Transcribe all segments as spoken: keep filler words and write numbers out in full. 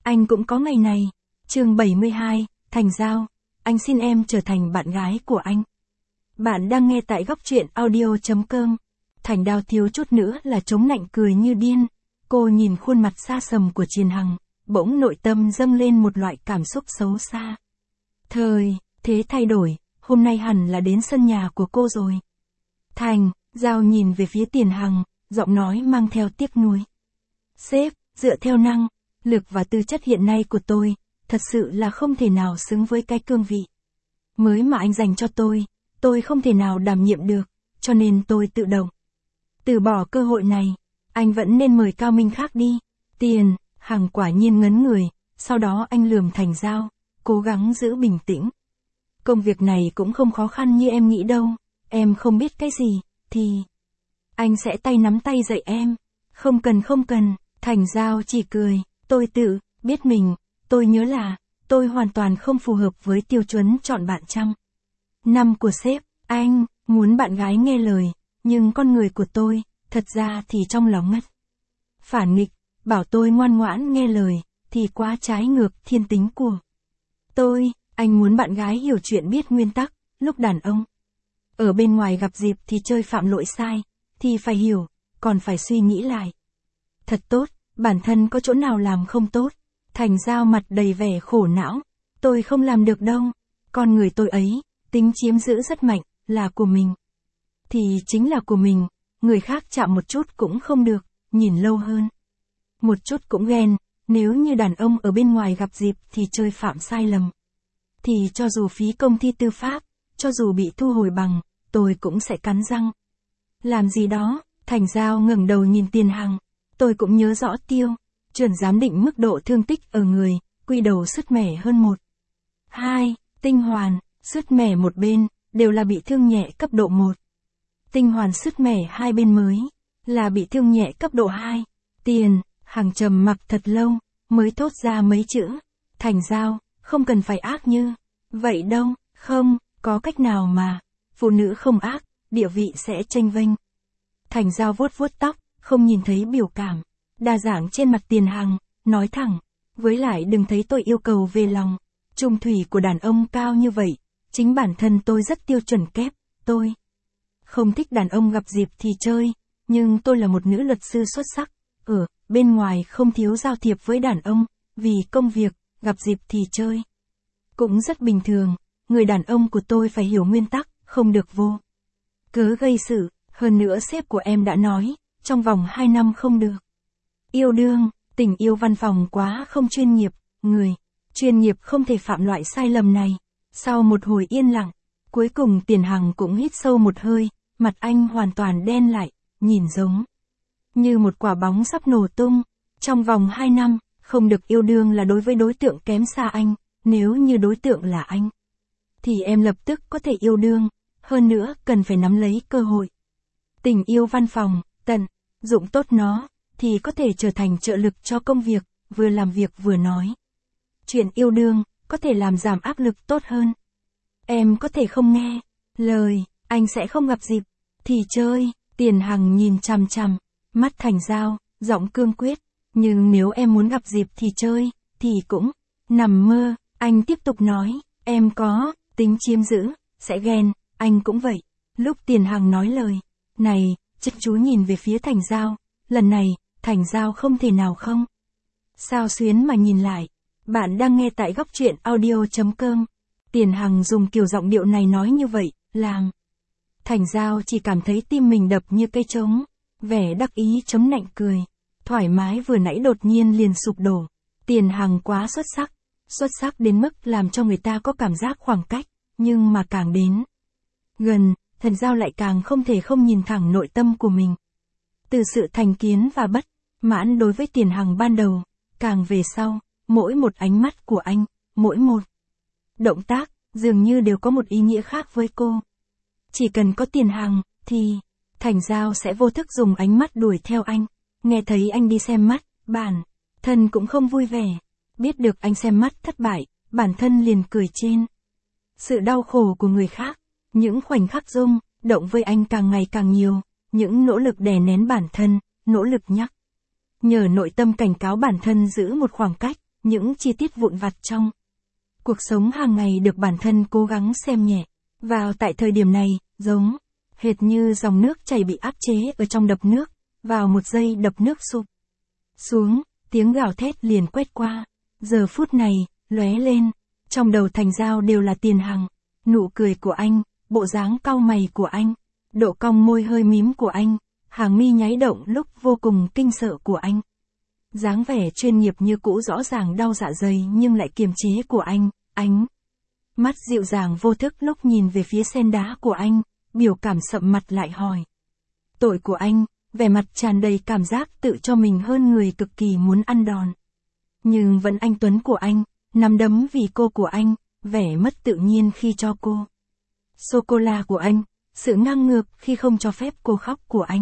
Anh cũng có ngày này. Chương bảy mươi hai, Thành Giao. Anh xin em trở thành bạn gái của anh. Bạn đang nghe tại góc truyện audio chấm com. Thành Đao thiếu chút nữa là chống nạnh cười như điên. Cô nhìn khuôn mặt xa sầm của Triền Hằng, bỗng nội tâm dâng lên một loại cảm xúc xấu xa. Thời, thế thay đổi, hôm nay hẳn là đến sân nhà của cô rồi. Thành Giao nhìn về phía Tiền Hằng, giọng nói mang theo tiếc nuối. Sếp, dựa theo năng lực và tư chất hiện nay của tôi, thật sự là không thể nào xứng với cái cương vị mới mà anh dành cho tôi, tôi không thể nào đảm nhiệm được, cho nên tôi tự động từ bỏ cơ hội này. Anh vẫn nên mời cao minh khác đi. Tiền Hằng quả nhiên ngấn người, sau đó anh lườm Thành Giao, cố gắng giữ bình tĩnh. Công việc này cũng không khó khăn như em nghĩ đâu, em không biết cái gì, thì anh sẽ tay nắm tay dạy em. Không cần không cần, Thành Giao chỉ cười, tôi tự biết mình, tôi nhớ là, tôi hoàn toàn không phù hợp với tiêu chuẩn chọn bạn trăm năm của sếp. Anh muốn bạn gái nghe lời, nhưng con người của tôi, thật ra thì trong lòng ngất phản nghịch, bảo tôi ngoan ngoãn nghe lời, thì quá trái ngược thiên tính của tôi. Anh muốn bạn gái hiểu chuyện biết nguyên tắc, lúc đàn ông ở bên ngoài gặp dịp thì chơi phạm lỗi sai, thì phải hiểu, còn phải suy nghĩ lại thật tốt, bản thân có chỗ nào làm không tốt. Thành Giao mặt đầy vẻ khổ não, tôi không làm được đâu, con người tôi ấy, tính chiếm giữ rất mạnh, là của mình thì chính là của mình, người khác chạm một chút cũng không được, nhìn lâu hơn một chút cũng ghen. Nếu như đàn ông ở bên ngoài gặp dịp thì chơi phạm sai lầm, thì cho dù phí công thi tư pháp, cho dù bị thu hồi bằng, tôi cũng sẽ cắn răng làm gì đó. Thành Giao ngẩng đầu nhìn Tiền Hằng, tôi cũng nhớ rõ tiêu chuẩn giám định mức độ thương tích ở người, quy đầu sứt mẻ hơn một, hai, tinh hoàn sứt mẻ một bên, đều là bị thương nhẹ cấp độ một. Tinh hoàn sứt mẻ hai bên mới là bị thương nhẹ cấp độ hai. Tiền Hằng trầm mặc thật lâu, mới thốt ra mấy chữ. Thành Giao, không cần phải ác như vậy đâu, không có cách nào mà, phụ nữ không ác, địa vị sẽ chênh vênh. Thành Giao vuốt vuốt tóc, không nhìn thấy biểu cảm đa dạng trên mặt Tiền Hằng, nói thẳng, với lại đừng thấy tôi yêu cầu về lòng trung thủy của đàn ông cao như vậy, chính bản thân tôi rất tiêu chuẩn kép, tôi không thích đàn ông gặp dịp thì chơi, nhưng tôi là một nữ luật sư xuất sắc, ở bên ngoài không thiếu giao thiệp với đàn ông, vì công việc, gặp dịp thì chơi cũng rất bình thường. Người đàn ông của tôi phải hiểu nguyên tắc, không được vô cớ gây sự, hơn nữa sếp của em đã nói, trong vòng hai năm không được yêu đương. Tình yêu văn phòng quá không chuyên nghiệp, người chuyên nghiệp không thể phạm loại sai lầm này. Sau một hồi yên lặng, cuối cùng Tiền Hằng cũng hít sâu một hơi, mặt anh hoàn toàn đen lại, nhìn giống như một quả bóng sắp nổ tung. Trong vòng hai năm, không được yêu đương là đối với đối tượng kém xa anh, nếu như đối tượng là anh, thì em lập tức có thể yêu đương, hơn nữa cần phải nắm lấy cơ hội. Tình yêu văn phòng, tận dụng tốt nó, thì có thể trở thành trợ lực cho công việc, vừa làm việc vừa nói chuyện yêu đương, có thể làm giảm áp lực tốt hơn. Em có thể không nghe lời, anh sẽ không gặp dịp thì chơi. Tiền Hằng nhìn chằm chằm mắt Thành Giao, giọng cương quyết, nhưng nếu em muốn gặp dịp thì chơi, thì cũng nằm mơ. Anh tiếp tục nói, em có tính chiếm giữ, sẽ ghen, anh cũng vậy. Lúc Tiền Hằng nói lời này, chăm chú nhìn về phía Thành Giao, lần này, Thành Giao không thể nào không sao xuyến mà nhìn lại. Bạn đang nghe tại góc truyện audio chấm com. Tiền Hằng dùng kiểu giọng điệu này nói như vậy, làm Thành Giao chỉ cảm thấy tim mình đập như cây trống, vẻ đắc ý chấm nạnh cười, thoải mái vừa nãy đột nhiên liền sụp đổ. Tiền Hằng quá xuất sắc, xuất sắc đến mức làm cho người ta có cảm giác khoảng cách, nhưng mà càng đến gần, Thành Giao lại càng không thể không nhìn thẳng nội tâm của mình. Từ sự thành kiến và bất mãn đối với Tiền Hằng ban đầu, càng về sau, mỗi một ánh mắt của anh, mỗi một động tác, dường như đều có một ý nghĩa khác với cô. Chỉ cần có Tiền Hằng, thì Thành Giao sẽ vô thức dùng ánh mắt đuổi theo anh. Nghe thấy anh đi xem mắt, bản thân cũng không vui vẻ. Biết được anh xem mắt thất bại, bản thân liền cười trên sự đau khổ của người khác. Những khoảnh khắc rung động với anh càng ngày càng nhiều, những nỗ lực đè nén bản thân, nỗ lực nhắc nhở nội tâm cảnh cáo bản thân giữ một khoảng cách, những chi tiết vụn vặt trong cuộc sống hàng ngày được bản thân cố gắng xem nhẹ. Vào tại thời điểm này, giống hệt như dòng nước chảy bị áp chế ở trong đập nước, vào một giây đập nước sụp xuống, tiếng gào thét liền quét qua. Giờ phút này, lóe lên, trong đầu Thành Giao đều là Tiền Hằng, nụ cười của anh, bộ dáng cau mày của anh, độ cong môi hơi mím của anh, hàng mi nháy động lúc vô cùng kinh sợ của anh. Dáng vẻ chuyên nghiệp như cũ rõ ràng đau dạ dày nhưng lại kiềm chế của anh, ánh mắt dịu dàng vô thức lúc nhìn về phía sen đá của anh, biểu cảm sậm mặt lại hỏi. Tội của anh, vẻ mặt tràn đầy cảm giác tự cho mình hơn người cực kỳ muốn ăn đòn. Nhưng vẫn anh tuấn của anh, nắm đấm vì cô của anh, vẻ mất tự nhiên khi cho cô sô-cô-la của anh, sự ngang ngược khi không cho phép cô khóc của anh.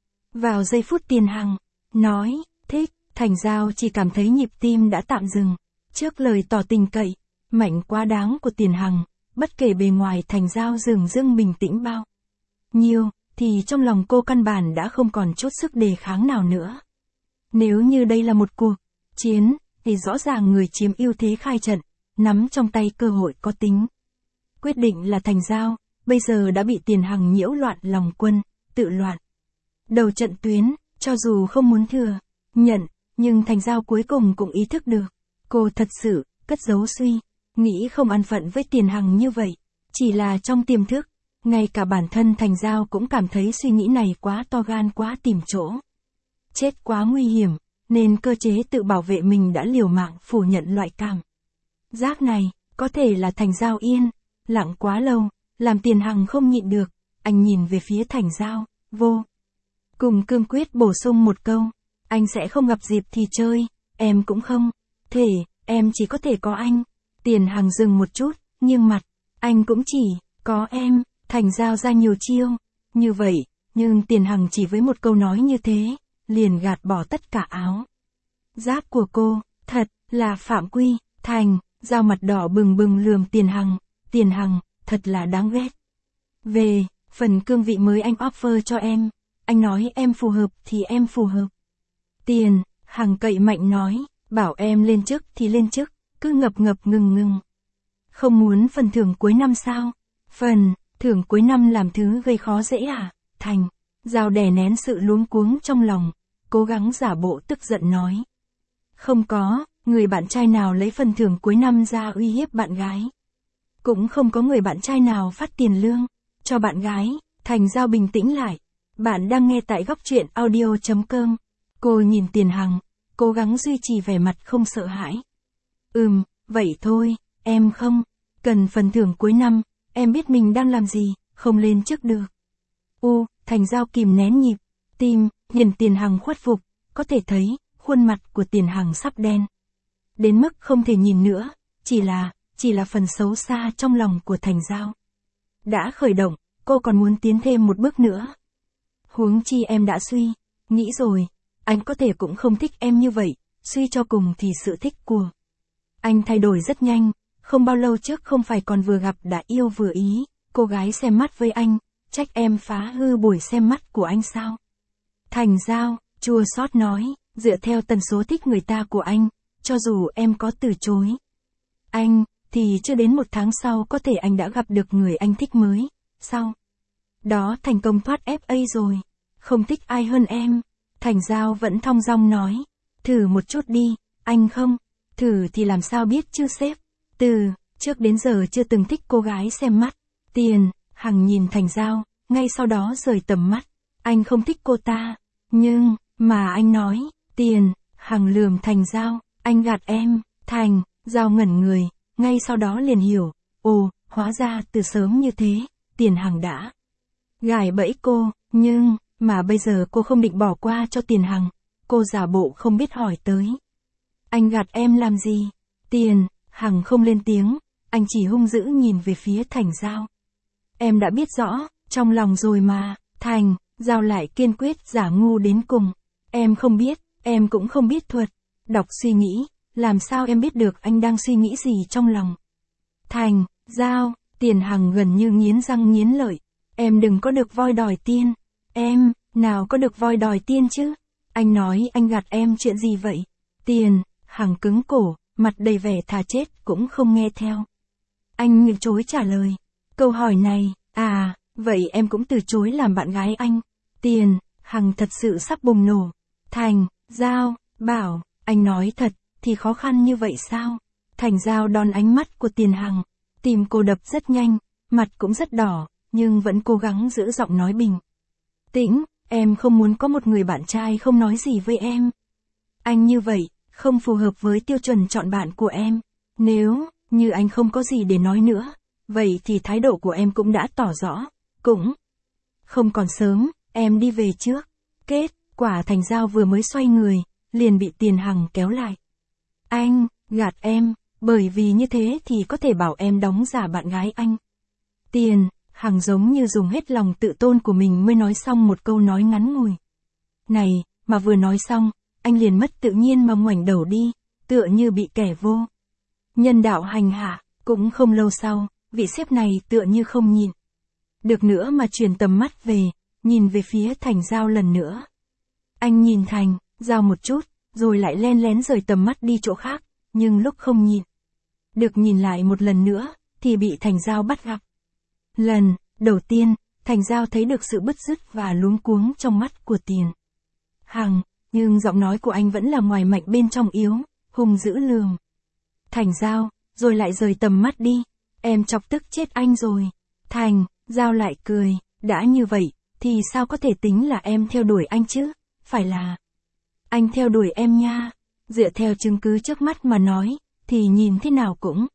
Vào giây phút Tiền Hằng nói, thích, Thành Giao chỉ cảm thấy nhịp tim đã tạm dừng. Trước lời tỏ tình cậy, mạnh quá đáng của Tiền Hằng, bất kể bề ngoài Thành Giao dường dưng bình tĩnh bao nhiêu, thì trong lòng cô căn bản đã không còn chút sức đề kháng nào nữa. Nếu như đây là một cuộc chiến, thì rõ ràng người chiếm ưu thế khai trận, nắm trong tay cơ hội có tính quyết định là Thành Giao, bây giờ đã bị Tiền Hằng nhiễu loạn lòng quân, tự loạn đầu trận tuyến, cho dù không muốn thừa nhận, nhưng Thành Giao cuối cùng cũng ý thức được, cô thật sự cất giấu suy nghĩ không an phận với Tiền Hằng như vậy, chỉ là trong tiềm thức, ngay cả bản thân Thành Giao cũng cảm thấy suy nghĩ này quá to gan, quá tìm chỗ chết, quá nguy hiểm, nên cơ chế tự bảo vệ mình đã liều mạng phủ nhận loại cảm giác này. Có thể là Thành Giao yên lặng quá lâu, làm Tiền Hằng không nhịn được, anh nhìn về phía Thành Giao, vô cùng cương quyết bổ sung một câu, anh sẽ không gặp dịp thì chơi, em cũng không thể, em chỉ có thể có anh. Tiền Hằng dừng một chút, nhưng mặt anh cũng chỉ có em. Thành Giao ra nhiều chiêu như vậy, nhưng Tiền Hằng chỉ với một câu nói như thế, liền gạt bỏ tất cả áo giáp của cô. Thật là phạm quy. Thành Giao mặt đỏ bừng bừng lườm Tiền Hằng. Tiền Hằng, thật là đáng ghét. Về phần cương vị mới anh offer cho em, anh nói em phù hợp thì em phù hợp. Tiền Hằng cậy mạnh nói, bảo em lên chức thì lên chức, cứ ngập ngập ngừng ngừng. Không muốn phần thưởng cuối năm sao? Phần thưởng cuối năm làm thứ gây khó dễ à? Thành Giao đè nén sự luống cuống trong lòng, cố gắng giả bộ tức giận nói. Không có, người bạn trai nào lấy phần thưởng cuối năm ra uy hiếp bạn gái. Cũng không có người bạn trai nào phát tiền lương cho bạn gái. Thành Giao bình tĩnh lại. Bạn đang nghe tại góc truyện audio chấm com. Cô nhìn Tiền Hằng, cố gắng duy trì vẻ mặt không sợ hãi. Ừm, vậy thôi, em không cần phần thưởng cuối năm, em biết mình đang làm gì, không lên chức được. U, Thành Giao kìm nén nhịp tim, nhìn Tiền Hằng khuất phục, có thể thấy, khuôn mặt của Tiền Hằng sắp đen đến mức không thể nhìn nữa, chỉ là, chỉ là phần xấu xa trong lòng của Thành Giao đã khởi động, cô còn muốn tiến thêm một bước nữa. Huống chi em đã suy nghĩ rồi, anh có thể cũng không thích em như vậy, suy cho cùng thì sự thích của anh thay đổi rất nhanh, không bao lâu trước không phải còn vừa gặp đã yêu vừa ý, cô gái xem mắt với anh, trách em phá hư buổi xem mắt của anh sao? Thành Giao chua xót nói, dựa theo tần số thích người ta của anh, cho dù em có từ chối anh, thì chưa đến một tháng sau có thể anh đã gặp được người anh thích mới, sau đó thành công thoát ép a rồi, không thích ai hơn em. Thành Giao vẫn thong dong nói, thử một chút đi, anh không thử thì làm sao biết chứ sếp, từ trước đến giờ chưa từng thích cô gái xem mắt. Tiền Hằng nhìn Thành Giao, ngay sau đó rời tầm mắt, anh không thích cô ta, nhưng mà anh nói. Tiền Hằng lườm Thành Giao, anh gạt em. Thành Giao ngẩn người, ngay sau đó liền hiểu, ồ, hóa ra từ sớm như thế, Tiền Hằng đã gài bẫy cô, nhưng mà bây giờ cô không định bỏ qua cho Tiền Hằng, cô giả bộ không biết hỏi tới. Anh gạt em làm gì? Tiền Hằng không lên tiếng, anh chỉ hung dữ nhìn về phía Thành Giao. Em đã biết rõ, trong lòng rồi mà. Thành Giao lại kiên quyết giả ngu đến cùng. Em không biết, em cũng không biết thuật đọc suy nghĩ, làm sao em biết được anh đang suy nghĩ gì trong lòng. Thành Giao, Tiền Hằng gần như nghiến răng nghiến lợi. Em đừng có được voi đòi tiên. Em, nào có được voi đòi tiên chứ? Anh nói anh gạt em chuyện gì vậy? Tiền Hằng cứng cổ, mặt đầy vẻ thà chết cũng không nghe theo. Anh từ chối trả lời. Câu hỏi này, à, vậy em cũng từ chối làm bạn gái anh. Tiền, Hằng thật sự sắp bùng nổ. Thành, Giao, bảo, anh nói thật, thì khó khăn như vậy sao? Thành Giao đón ánh mắt của Tiền Hằng. Tim cô đập rất nhanh, mặt cũng rất đỏ, nhưng vẫn cố gắng giữ giọng nói bình tĩnh. Em không muốn có một người bạn trai không nói gì với em. Anh như vậy, không phù hợp với tiêu chuẩn chọn bạn của em. Nếu như anh không có gì để nói nữa, vậy thì thái độ của em cũng đã tỏ rõ. Cũng không còn sớm, em đi về trước. Kết quả Thành Giao vừa mới xoay người, liền bị Tiền Hằng kéo lại. Anh, gạt em, bởi vì như thế thì có thể bảo em đóng giả bạn gái anh. Tiền Hằng giống như dùng hết lòng tự tôn của mình mới nói xong một câu nói ngắn ngủi này, mà vừa nói xong, anh liền mất tự nhiên mà ngoảnh đầu đi, tựa như bị kẻ vô nhân đạo hành hạ. Cũng không lâu sau, vị sếp này tựa như không nhìn được nữa mà chuyển tầm mắt về, nhìn về phía Thành Giao lần nữa. Anh nhìn Thành Giao một chút, rồi lại len lén rời tầm mắt đi chỗ khác, nhưng lúc không nhìn được nhìn lại một lần nữa, thì bị Thành Giao bắt gặp. Lần đầu tiên, Thành Giao thấy được sự bứt rứt và luống cuống trong mắt của Tiền Hằng, nhưng giọng nói của anh vẫn là ngoài mạnh bên trong yếu, hung dữ lườm Thành Giao, rồi lại rời tầm mắt đi. Em chọc tức chết anh rồi. Thành Giao lại cười, đã như vậy, thì sao có thể tính là em theo đuổi anh chứ? Phải là anh theo đuổi em nha. Dựa theo chứng cứ trước mắt mà nói, thì nhìn thế nào cũng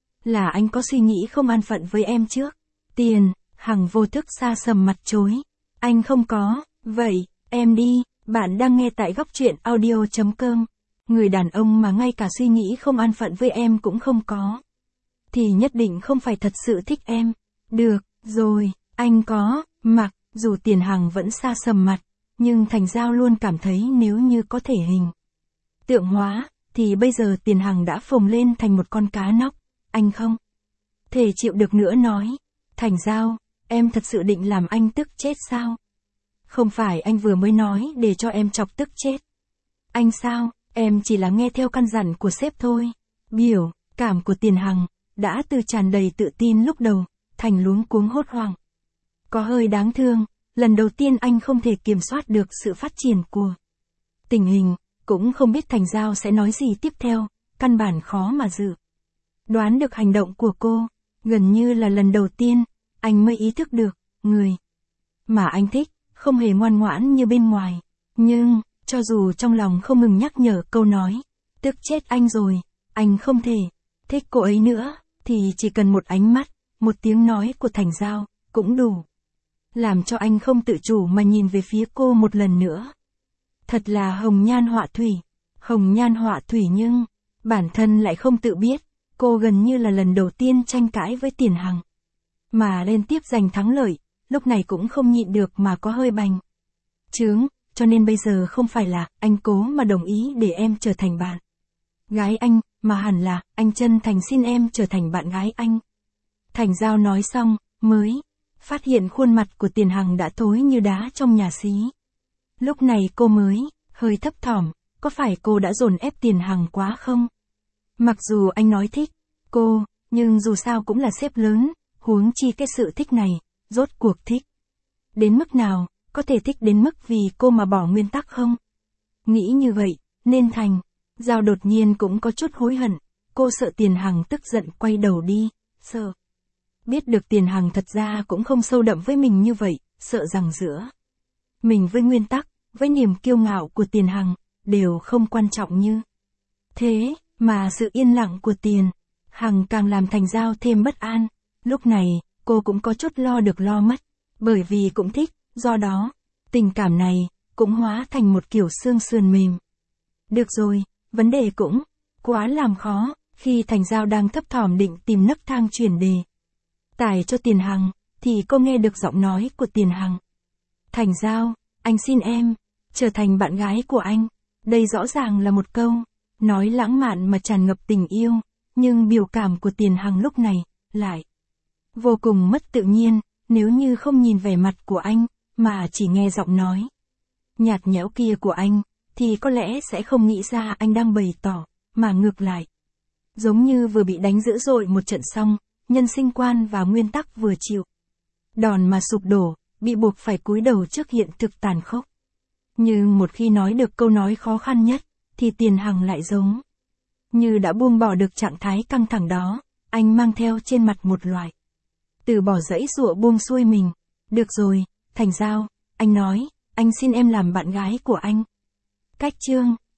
là anh có suy nghĩ không an phận với em trước. Tiền Hằng vô thức xa sầm mặt chối. Anh không có. Vậy, em đi. Bạn đang nghe tại góc truyện audio chấm com. Người đàn ông mà ngay cả suy nghĩ không an phận với em cũng không có, thì nhất định không phải thật sự thích em. Được rồi, anh có. Mặc dù Tiền Hằng vẫn xa sầm mặt, nhưng Thành Giao luôn cảm thấy nếu như có thể hình tượng hóa, thì bây giờ Tiền Hằng đã phồng lên thành một con cá nóc. Anh không thể chịu được nữa nói. Thành Giao, em thật sự định làm anh tức chết sao? Không phải anh vừa mới nói để cho em chọc tức chết anh sao? Em chỉ là nghe theo căn dặn của sếp thôi. Biểu cảm của Tiền Hằng đã từ tràn đầy tự tin lúc đầu, thành luống cuống hốt hoảng. Có hơi đáng thương, lần đầu tiên anh không thể kiểm soát được sự phát triển của tình hình, cũng không biết Thành Giao sẽ nói gì tiếp theo, căn bản khó mà dự đoán được hành động của cô. Gần như là lần đầu tiên, anh mới ý thức được, người mà anh thích, không hề ngoan ngoãn như bên ngoài. Nhưng, cho dù trong lòng không ngừng nhắc nhở câu nói, tức chết anh rồi, anh không thể thích cô ấy nữa, thì chỉ cần một ánh mắt, một tiếng nói của Thành Giao, cũng đủ làm cho anh không tự chủ mà nhìn về phía cô một lần nữa. Thật là hồng nhan họa thủy, hồng nhan họa thủy nhưng, bản thân lại không tự biết, cô gần như là lần đầu tiên tranh cãi với Tiền Hằng, mà liên tiếp giành thắng lợi, lúc này cũng không nhịn được mà có hơi bành trướng. Cho nên bây giờ không phải là anh cố mà đồng ý để em trở thành bạn gái anh, mà hẳn là anh chân thành xin em trở thành bạn gái anh. Thành Giao nói xong, mới phát hiện khuôn mặt của Tiền Hằng đã thối như đá trong nhà xí. Lúc này cô mới hơi thấp thỏm, có phải cô đã dồn ép Tiền Hằng quá không? Mặc dù anh nói thích cô, nhưng dù sao cũng là sếp lớn, huống chi cái sự thích này, rốt cuộc thích đến mức nào? Có thể thích đến mức vì cô mà bỏ nguyên tắc không? Nghĩ như vậy, nên Thành Giao đột nhiên cũng có chút hối hận. Cô sợ Tiền Hằng tức giận quay đầu đi, sợ biết được Tiền Hằng thật ra cũng không sâu đậm với mình như vậy, sợ rằng giữa mình với nguyên tắc, với niềm kiêu ngạo của Tiền Hằng, đều không quan trọng như thế, mà sự yên lặng của Tiền Hằng càng làm Thành Giao thêm bất an. Lúc này, cô cũng có chút lo được lo mất, bởi vì cũng thích. Do đó, tình cảm này, cũng hóa thành một kiểu xương sườn mềm. Được rồi, vấn đề cũng quá làm khó, khi Thành Giao đang thấp thỏm định tìm nấc thang chuyển đề tải cho Tiền Hằng, thì cô nghe được giọng nói của Tiền Hằng. Thành Giao, anh xin em trở thành bạn gái của anh. Đây rõ ràng là một câu nói lãng mạn mà tràn ngập tình yêu, nhưng biểu cảm của Tiền Hằng lúc này lại vô cùng mất tự nhiên, nếu như không nhìn vẻ mặt của anh, mà chỉ nghe giọng nói nhạt nhẽo kia của anh, thì có lẽ sẽ không nghĩ ra anh đang bày tỏ, mà ngược lại, Giống như vừa bị đánh dữ dội một trận xong, nhân sinh quan và nguyên tắc vừa chịu đòn mà sụp đổ, bị buộc phải cúi đầu trước hiện thực tàn khốc. Nhưng một khi nói được câu nói khó khăn nhất, thì Tiền Hằng lại giống như đã buông bỏ được trạng thái căng thẳng đó, anh mang theo trên mặt một loại từ bỏ dãy dụa buông xuôi mình. Được rồi, Thành Giao, anh nói, anh xin em làm bạn gái của anh. Cách chương